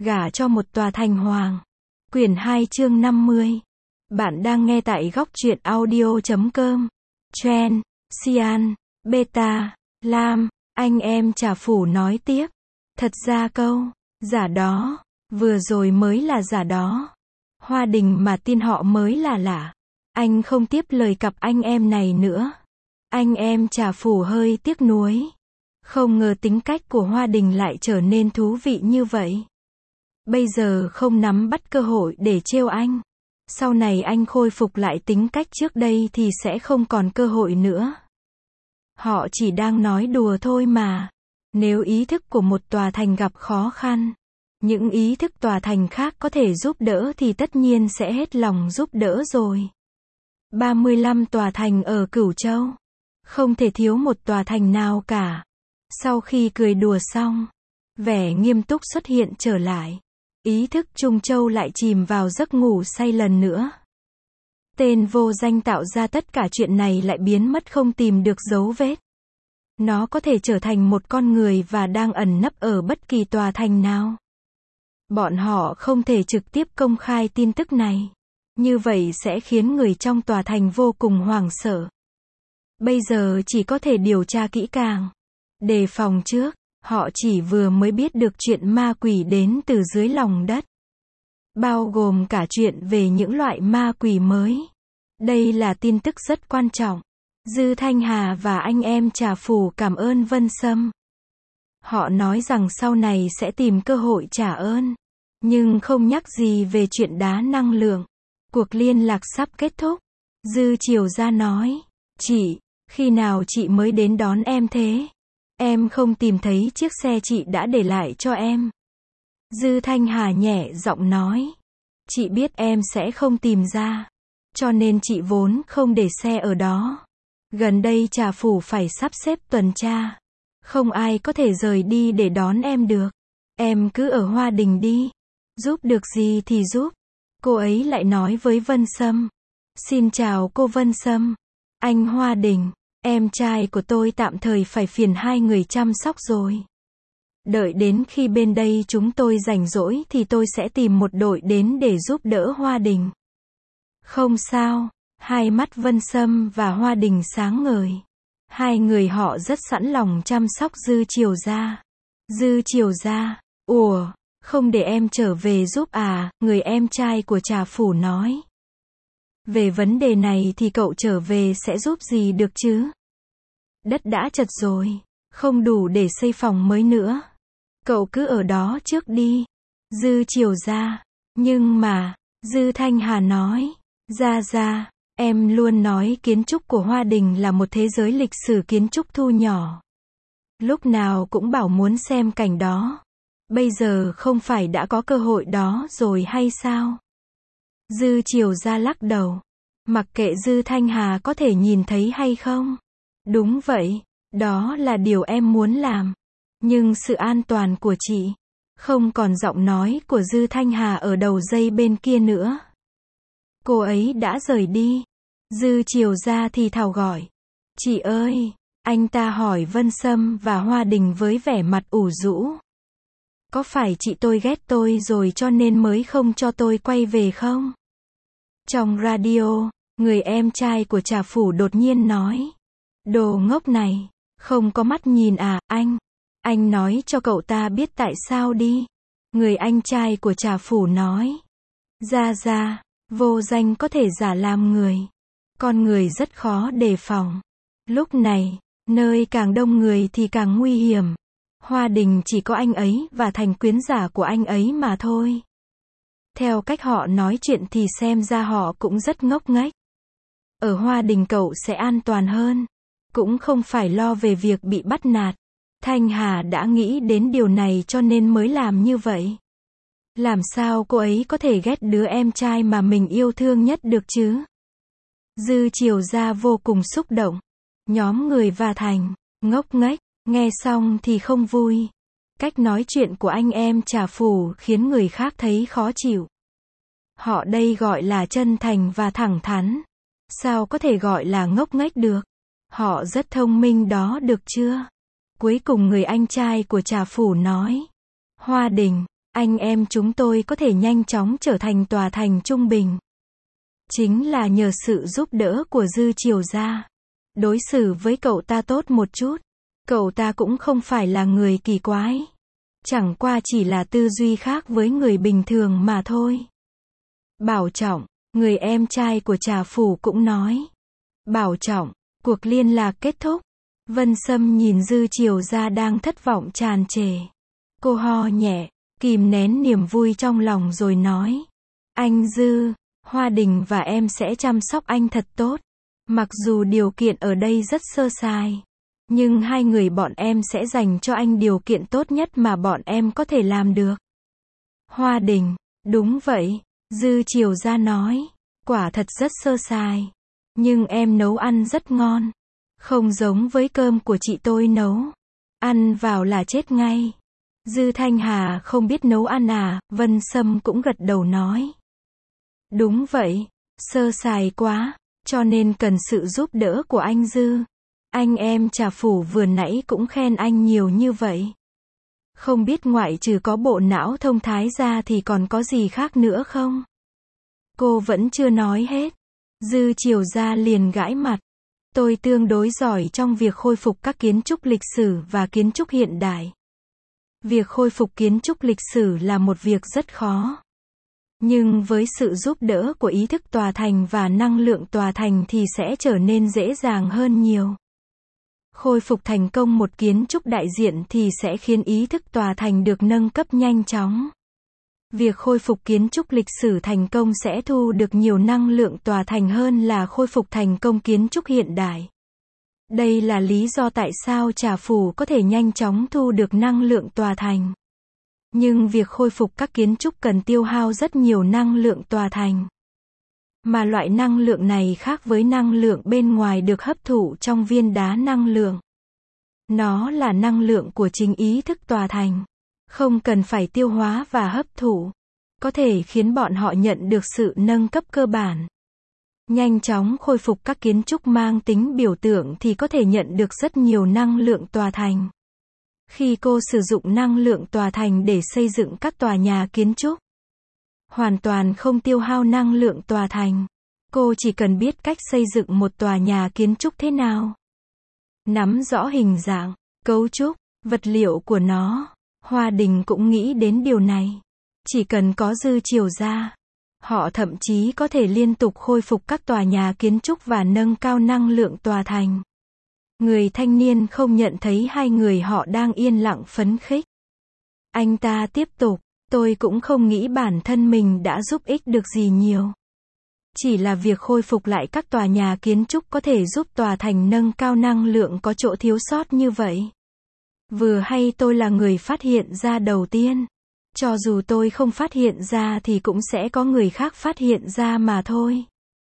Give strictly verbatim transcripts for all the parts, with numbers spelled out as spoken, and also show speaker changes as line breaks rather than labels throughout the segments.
Gả cho một tòa thành hoàng. Quyển hai chương năm mươi. Bạn đang nghe tại góc truyện audio chấm com. Chen, Xian, Beta, Lam, anh em Trà Phủ nói tiếp. Thật ra câu, giả đó, vừa rồi mới là giả đó. Hoa Đình mà tin họ mới là lạ. Anh không tiếp lời cặp anh em này nữa. Anh em Trà Phủ hơi tiếc nuối. Không ngờ tính cách của Hoa Đình lại trở nên thú vị như vậy. Bây giờ không nắm bắt cơ hội để trêu anh. Sau này anh khôi phục lại tính cách trước đây thì sẽ không còn cơ hội nữa. Họ chỉ đang nói đùa thôi mà. Nếu ý thức của một tòa thành gặp khó khăn, những ý thức tòa thành khác có thể giúp đỡ thì tất nhiên sẽ hết lòng giúp đỡ rồi. ba mươi lăm tòa thành ở Cửu Châu. Không thể thiếu một tòa thành nào cả. Sau khi cười đùa xong, vẻ nghiêm túc xuất hiện trở lại. Ý thức Trung Châu lại chìm vào giấc ngủ say lần nữa. Tên vô danh tạo ra tất cả chuyện này lại biến mất không tìm được dấu vết. Nó có thể trở thành một con người và đang ẩn nấp ở bất kỳ tòa thành nào. Bọn họ không thể trực tiếp công khai tin tức này. Như vậy sẽ khiến người trong tòa thành vô cùng hoảng sợ. Bây giờ chỉ có thể điều tra kỹ càng. Đề phòng trước. Họ chỉ vừa mới biết được chuyện ma quỷ đến từ dưới lòng đất. Bao gồm cả chuyện về những loại ma quỷ mới. Đây là tin tức rất quan trọng. Dư Thanh Hà và anh em Trà Phủ cảm ơn Vân Sâm. Họ nói rằng sau này sẽ tìm cơ hội trả ơn. Nhưng không nhắc gì về chuyện đá năng lượng. Cuộc liên lạc sắp kết thúc. Dư Triều Gia nói. Chị, khi nào chị mới đến đón em thế? Em không tìm thấy chiếc xe chị đã để lại cho em. Dư Thanh Hà nhẹ giọng nói. Chị biết em sẽ không tìm ra. Cho nên chị vốn không để xe ở đó. Gần đây Trà Phủ phải sắp xếp tuần tra. Không ai có thể rời đi để đón em được. Em cứ ở Hoa Đình đi. Giúp được gì thì giúp. Cô ấy lại nói với Vân Sâm. Xin chào cô Vân Sâm. Anh Hoa Đình. Em trai của tôi tạm thời phải phiền hai người chăm sóc rồi. Đợi đến khi bên đây chúng tôi rảnh rỗi thì tôi sẽ tìm một đội đến để giúp đỡ Hoa Đình. Không sao. Hai mắt Vân Sâm và Hoa Đình sáng ngời. Hai người họ rất sẵn lòng chăm sóc Dư Triều Gia. Dư Triều Gia. Ủa, không để em trở về giúp à, người em trai của Trà Phủ nói. Về vấn đề này thì cậu trở về sẽ giúp gì được chứ? Đất đã chật rồi, không đủ để xây phòng mới nữa. Cậu cứ ở đó trước đi. Dư Triều Gia. Nhưng mà, Dư Thanh Hà nói. Gia Gia, em luôn nói kiến trúc của Hoa Đình là một thế giới lịch sử kiến trúc thu nhỏ. Lúc nào cũng bảo muốn xem cảnh đó. Bây giờ không phải đã có cơ hội đó rồi hay sao? Dư Triều Gia lắc đầu. Mặc kệ Dư Thanh Hà có thể nhìn thấy hay không. Đúng vậy, đó là điều em muốn làm. Nhưng sự an toàn của chị. Không còn giọng nói của Dư Thanh Hà ở đầu dây bên kia nữa. Cô ấy đã rời đi. Dư Triều Gia thì thào gọi. Chị ơi, anh ta hỏi Vân Sâm và Hoa Đình với vẻ mặt ủ rũ. Có phải chị tôi ghét tôi rồi cho nên mới không cho tôi quay về không? Trong radio, người em trai của Trà Phủ đột nhiên nói. Đồ ngốc này, không có mắt nhìn à, anh. Anh nói cho cậu ta biết tại sao đi. Người anh trai của Trà Phủ nói. Gia Gia, vô danh có thể giả làm người. Con người rất khó đề phòng. Lúc này, nơi càng đông người thì càng nguy hiểm. Hoa Đình chỉ có anh ấy và thành quyến giả của anh ấy mà thôi. Theo cách họ nói chuyện thì xem ra họ cũng rất ngốc nghếch. Ở Hoa Đình cậu sẽ an toàn hơn. Cũng không phải lo về việc bị bắt nạt. Thanh Hà đã nghĩ đến điều này cho nên mới làm như vậy. Làm sao cô ấy có thể ghét đứa em trai mà mình yêu thương nhất được chứ? Dư Triều Gia vô cùng xúc động. Nhóm người và thành, ngốc nghếch, nghe xong thì không vui. Cách nói chuyện của anh em Trà Phủ khiến người khác thấy khó chịu. Họ đây gọi là chân thành và thẳng thắn. Sao có thể gọi là ngốc nghếch được? Họ rất thông minh đó được chưa? Cuối cùng người anh trai của Trà Phủ nói. Hoa Đình, anh em chúng tôi có thể nhanh chóng trở thành tòa thành trung bình. Chính là nhờ sự giúp đỡ của Dư Triều gia. Đối xử với cậu ta tốt một chút. Cậu ta cũng không phải là người kỳ quái. Chẳng qua chỉ là tư duy khác với người bình thường mà thôi. Bảo Trọng, người em trai của Trà Phủ cũng nói. Bảo Trọng, cuộc liên lạc kết thúc. Vân Sâm nhìn Dư Triều gia đang thất vọng tràn trề. Cô ho nhẹ, kìm nén niềm vui trong lòng rồi nói. Anh Dư, Hoa Đình và em sẽ chăm sóc anh thật tốt. Mặc dù điều kiện ở đây rất sơ sài. Nhưng hai người bọn em sẽ dành cho anh điều kiện tốt nhất mà bọn em có thể làm được. Hoa Đình, đúng vậy. Dư Triều gia nói. Quả thật rất sơ sài. Nhưng em nấu ăn rất ngon. Không giống với cơm của chị tôi nấu. Ăn vào là chết ngay. Dư Thanh Hà không biết nấu ăn à, Vân Sâm cũng gật đầu nói. Đúng vậy, sơ sài quá, cho nên cần sự giúp đỡ của anh Dư. Anh em Trà Phủ vừa nãy cũng khen anh nhiều như vậy. Không biết ngoại trừ có bộ não thông thái ra thì còn có gì khác nữa không? Cô vẫn chưa nói hết. Dư Triều gia liền gãi mặt. Tôi tương đối giỏi trong việc khôi phục các kiến trúc lịch sử và kiến trúc hiện đại. Việc khôi phục kiến trúc lịch sử là một việc rất khó. Nhưng với sự giúp đỡ của ý thức tòa thành và năng lượng tòa thành thì sẽ trở nên dễ dàng hơn nhiều. Khôi phục thành công một kiến trúc đại diện thì sẽ khiến ý thức tòa thành được nâng cấp nhanh chóng. Việc khôi phục kiến trúc lịch sử thành công sẽ thu được nhiều năng lượng tòa thành hơn là khôi phục thành công kiến trúc hiện đại. Đây là lý do tại sao Trà Phủ có thể nhanh chóng thu được năng lượng tòa thành. Nhưng việc khôi phục các kiến trúc cần tiêu hao rất nhiều năng lượng tòa thành. Mà loại năng lượng này khác với năng lượng bên ngoài được hấp thụ trong viên đá năng lượng. Nó là năng lượng của chính ý thức tòa thành. Không cần phải tiêu hóa và hấp thụ. Có thể khiến bọn họ nhận được sự nâng cấp cơ bản. Nhanh chóng khôi phục các kiến trúc mang tính biểu tượng thì có thể nhận được rất nhiều năng lượng tòa thành. Khi cô sử dụng năng lượng tòa thành để xây dựng các tòa nhà kiến trúc, hoàn toàn không tiêu hao năng lượng tòa thành. Cô chỉ cần biết cách xây dựng một tòa nhà kiến trúc thế nào. Nắm rõ hình dạng, cấu trúc, vật liệu của nó. Hoa Đình cũng nghĩ đến điều này. Chỉ cần có Dư Triều gia, họ thậm chí có thể liên tục khôi phục các tòa nhà kiến trúc và nâng cao năng lượng tòa thành. Người thanh niên không nhận thấy hai người họ đang yên lặng phấn khích. Anh ta tiếp tục, tôi cũng không nghĩ bản thân mình đã giúp ích được gì nhiều. Chỉ là việc khôi phục lại các tòa nhà kiến trúc có thể giúp tòa thành nâng cao năng lượng có chỗ thiếu sót như vậy. Vừa hay tôi là người phát hiện ra đầu tiên. Cho dù tôi không phát hiện ra thì cũng sẽ có người khác phát hiện ra mà thôi.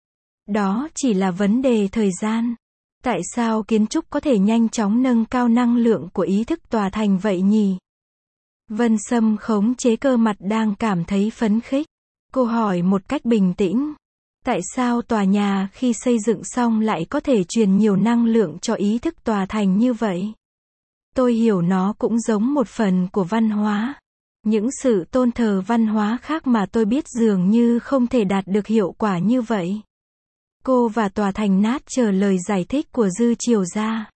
Đó chỉ là vấn đề thời gian. Tại sao kiến trúc có thể nhanh chóng nâng cao năng lượng của ý thức tòa thành vậy nhỉ? Vân Sâm khống chế cơ mặt đang cảm thấy phấn khích. Cô hỏi một cách bình tĩnh. Tại sao tòa nhà khi xây dựng xong lại có thể truyền nhiều năng lượng cho ý thức tòa thành như vậy? Tôi hiểu nó cũng giống một phần của văn hóa. Những sự tôn thờ văn hóa khác mà tôi biết dường như không thể đạt được hiệu quả như vậy. Cô và tòa thành nát chờ lời giải thích của Dư Triều gia.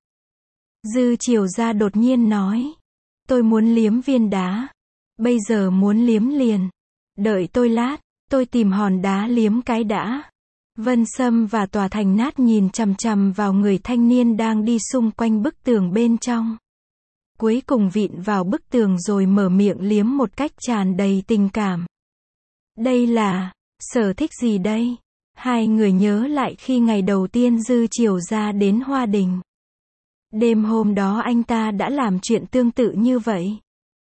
Dư Triều gia đột nhiên nói. Tôi muốn liếm viên đá. Bây giờ muốn liếm liền. Đợi tôi lát, tôi tìm hòn đá liếm cái đã. Vân Sâm và tòa thành nát nhìn chằm chằm vào người thanh niên đang đi xung quanh bức tường bên trong. Cuối cùng vịn vào bức tường rồi mở miệng liếm một cách tràn đầy tình cảm. Đây là sở thích gì đây? Hai người nhớ lại khi ngày đầu tiên Dư Triều gia đến Hoa Đình. Đêm hôm đó anh ta đã làm chuyện tương tự như vậy.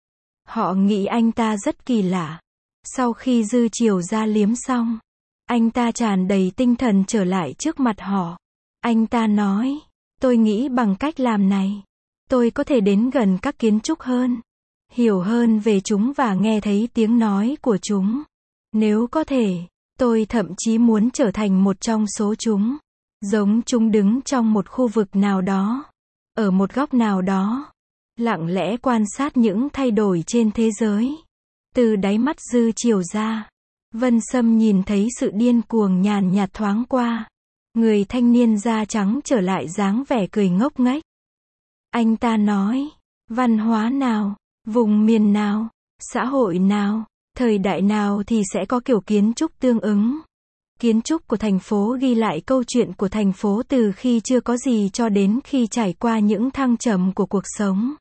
Họ nghĩ anh ta rất kỳ lạ. Sau khi Dư Triều gia liếm xong, anh ta tràn đầy tinh thần trở lại trước mặt họ. Anh ta nói, tôi nghĩ bằng cách làm này, tôi có thể đến gần các kiến trúc hơn, hiểu hơn về chúng và nghe thấy tiếng nói của chúng. Nếu có thể, tôi thậm chí muốn trở thành một trong số chúng. Giống chúng đứng trong một khu vực nào đó, ở một góc nào đó, lặng lẽ quan sát những thay đổi trên thế giới. Từ đáy mắt Dư Chiều ra, Vân Sâm nhìn thấy sự điên cuồng nhàn nhạt thoáng qua. Người thanh niên da trắng trở lại dáng vẻ cười ngốc nghếch. Anh ta nói, văn hóa nào, vùng miền nào, xã hội nào, thời đại nào thì sẽ có kiểu kiến trúc tương ứng. Kiến trúc của thành phố ghi lại câu chuyện của thành phố từ khi chưa có gì cho đến khi trải qua những thăng trầm của cuộc sống.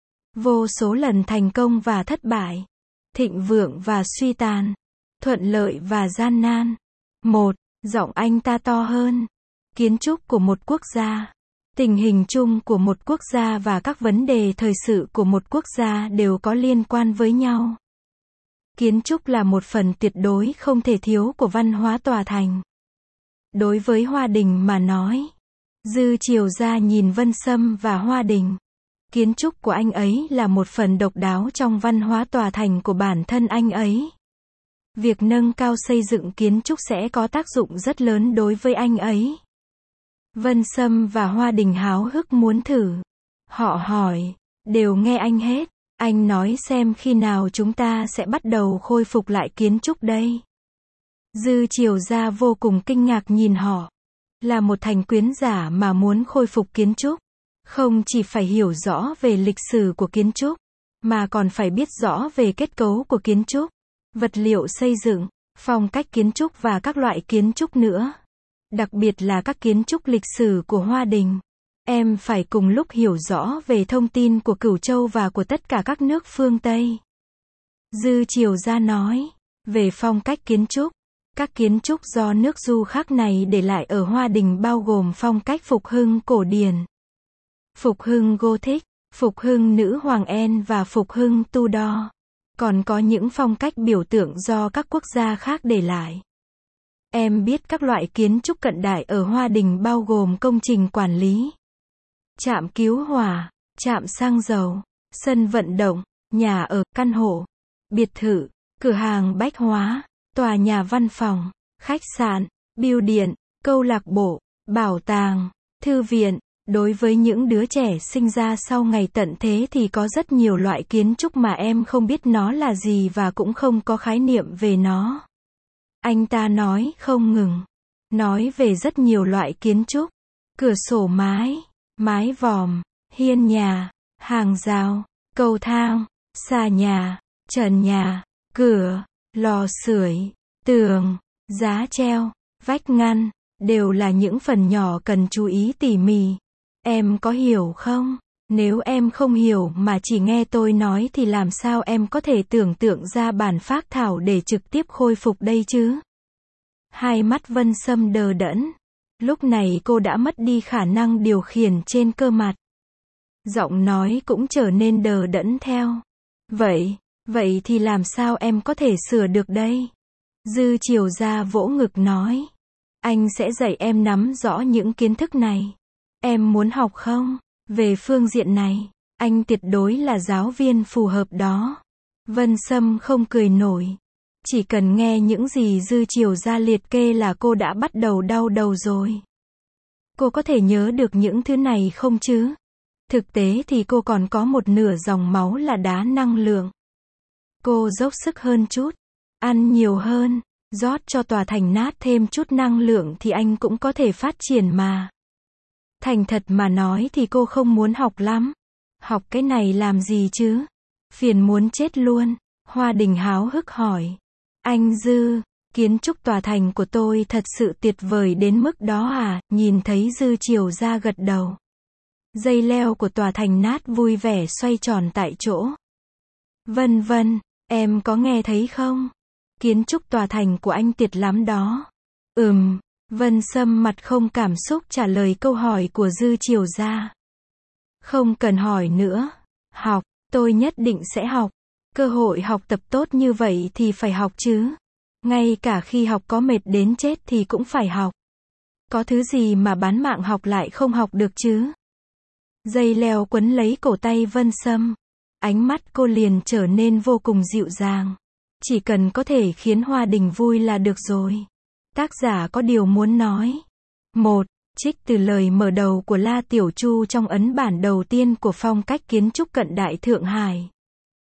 Vô số lần thành công và thất bại, thịnh vượng và suy tàn, thuận lợi và gian nan. Một, giọng anh ta to hơn. Kiến trúc của một quốc gia, tình hình chung của một quốc gia và các vấn đề thời sự của một quốc gia đều có liên quan với nhau. Kiến trúc là một phần tuyệt đối không thể thiếu của văn hóa tòa thành. Đối với Hoa Đình mà nói, Dư Chiều ra nhìn Vân Sâm và Hoa Đình. Kiến trúc của anh ấy là một phần độc đáo trong văn hóa tòa thành của bản thân anh ấy. Việc nâng cao xây dựng kiến trúc sẽ có tác dụng rất lớn đối với anh ấy. Vân Sâm và Hoa Đình háo hức muốn thử. Họ hỏi, đều nghe anh hết. Anh nói xem khi nào chúng ta sẽ bắt đầu khôi phục lại kiến trúc đây. Dư Chiều ra vô cùng kinh ngạc nhìn họ. Là một thành quyến giả mà muốn khôi phục kiến trúc. Không chỉ phải hiểu rõ về lịch sử của kiến trúc, mà còn phải biết rõ về kết cấu của kiến trúc, vật liệu xây dựng, phong cách kiến trúc và các loại kiến trúc nữa. Đặc biệt là các kiến trúc lịch sử của Hoa Đình. Em phải cùng lúc hiểu rõ về thông tin của Cửu Châu và của tất cả các nước phương Tây. Dư Chiều ra nói, về phong cách kiến trúc, các kiến trúc do nước Du khác này để lại ở Hoa Đình bao gồm phong cách phục hưng cổ điển, phục hưng Gothic, phục hưng nữ hoàng En và phục hưng Tudor. Còn có những phong cách biểu tượng do các quốc gia khác để lại. Em biết các loại kiến trúc cận đại ở Hoa Đình bao gồm công trình quản lý, trạm cứu hỏa, trạm xăng dầu, sân vận động, nhà ở, căn hộ, biệt thự, cửa hàng bách hóa, tòa nhà văn phòng, khách sạn, bưu điện, câu lạc bộ, bảo tàng, thư viện. Đối với những đứa trẻ sinh ra sau ngày tận thế thì có rất nhiều loại kiến trúc mà em không biết nó là gì và cũng không có khái niệm về nó. Anh ta nói không ngừng. Nói về rất nhiều loại kiến trúc. Cửa sổ mái, mái vòm, hiên nhà, hàng rào, cầu thang, xà nhà, trần nhà, cửa, lò sưởi, tường, giá treo, vách ngăn, đều là những phần nhỏ cần chú ý tỉ mỉ. Em có hiểu không? Nếu em không hiểu mà chỉ nghe tôi nói thì làm sao em có thể tưởng tượng ra bản phác thảo để trực tiếp khôi phục đây chứ? Hai mắt Vân Sâm đờ đẫn. Lúc này cô đã mất đi khả năng điều khiển trên cơ mặt. Giọng nói cũng trở nên đờ đẫn theo. Vậy, vậy thì làm sao em có thể sửa được đây? Dư Chiều ra vỗ ngực nói. Anh sẽ dạy em nắm rõ những kiến thức này. Em muốn học không? Về phương diện này, anh tuyệt đối là giáo viên phù hợp đó. Vân Sâm không cười nổi. Chỉ cần nghe những gì Dư Chiều ra liệt kê là cô đã bắt đầu đau đầu rồi. Cô có thể nhớ được những thứ này không chứ? Thực tế thì cô còn có một nửa dòng máu là đá năng lượng. Cô dốc sức hơn chút, ăn nhiều hơn, rót cho tòa thành nát thêm chút năng lượng thì anh cũng có thể phát triển mà. Thành thật mà nói thì cô không muốn học lắm. Học cái này làm gì chứ? Phiền muốn chết luôn. Hoa Đình háo hức hỏi. Anh Dư, kiến trúc tòa thành của tôi thật sự tuyệt vời đến mức đó à? Nhìn thấy Dư Chiều ra gật đầu. Dây leo của tòa thành nát vui vẻ xoay tròn tại chỗ. Vân vân, em có nghe thấy không? Kiến trúc tòa thành của anh tuyệt lắm đó. Ừm. Vân Sâm mặt không cảm xúc trả lời câu hỏi của Dư Chiều ra. Không cần hỏi nữa. Học, tôi nhất định sẽ học. Cơ hội học tập tốt như vậy thì phải học chứ. Ngay cả khi học có mệt đến chết thì cũng phải học. Có thứ gì mà bán mạng học lại không học được chứ? Dây leo quấn lấy cổ tay Vân Sâm. Ánh mắt cô liền trở nên vô cùng dịu dàng. Chỉ cần có thể khiến Hoa Đình vui là được rồi. Tác giả có điều muốn nói. Một. Trích từ lời mở đầu của La Tiểu Chu trong ấn bản đầu tiên của phong cách kiến trúc cận đại Thượng Hải.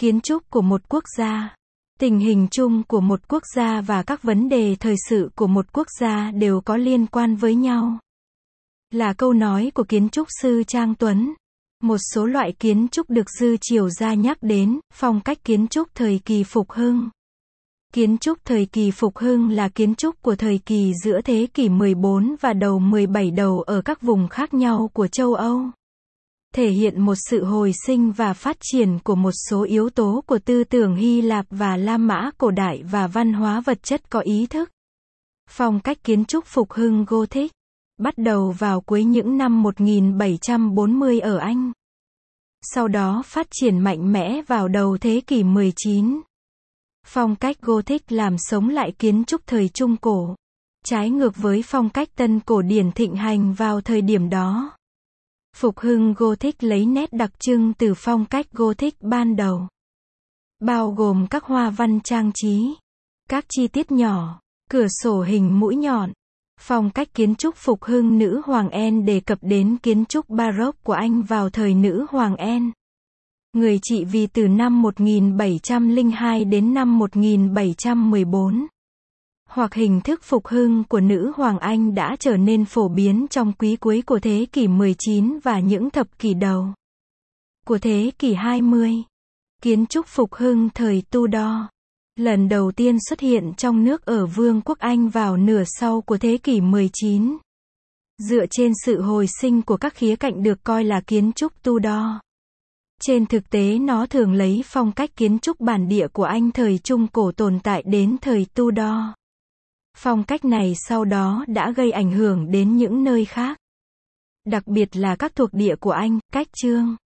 Kiến trúc của một quốc gia. Tình hình chung của một quốc gia và các vấn đề thời sự của một quốc gia đều có liên quan với nhau. Là câu nói của kiến trúc sư Trang Tuấn. Một số loại kiến trúc được dư triều gia nhắc đến, phong cách kiến trúc thời kỳ phục hưng. Kiến trúc thời kỳ phục hưng là kiến trúc của thời kỳ giữa thế kỷ mười bốn và đầu mười bảy đầu ở các vùng khác nhau của châu Âu. Thể hiện một sự hồi sinh và phát triển của một số yếu tố của tư tưởng Hy Lạp và La Mã cổ đại và văn hóa vật chất có ý thức. Phong cách kiến trúc phục hưng Gothic bắt đầu vào cuối những năm một nghìn bảy trăm bốn mươi ở Anh. Sau đó phát triển mạnh mẽ vào đầu thế kỷ mười chín. Phong cách Gothic làm sống lại kiến trúc thời Trung Cổ, trái ngược với phong cách Tân Cổ điển thịnh hành vào thời điểm đó. Phục hưng Gothic lấy nét đặc trưng từ phong cách Gothic ban đầu, bao gồm các hoa văn trang trí, các chi tiết nhỏ, cửa sổ hình mũi nhọn. Phong cách kiến trúc phục hưng nữ hoàng Anne đề cập đến kiến trúc Baroque của Anh vào thời nữ hoàng Anne, người trị vì từ năm một nghìn bảy trăm lẻ hai đến năm một nghìn bảy trăm mười bốn. Hoặc hình thức phục hưng của nữ hoàng Anh đã trở nên phổ biến trong quý cuối của thế kỷ mười chín và những thập kỷ đầu của thế kỷ hai mươi. Kiến trúc phục hưng thời Tudor lần đầu tiên xuất hiện trong nước ở Vương quốc Anh vào nửa sau của thế kỷ mười chín. Dựa trên sự hồi sinh của các khía cạnh được coi là kiến trúc Tudor. Trên thực tế nó thường lấy phong cách kiến trúc bản địa của Anh thời Trung Cổ tồn tại đến thời Tudor. Phong cách này sau đó đã gây ảnh hưởng đến những nơi khác, đặc biệt là các thuộc địa của Anh. Cách chương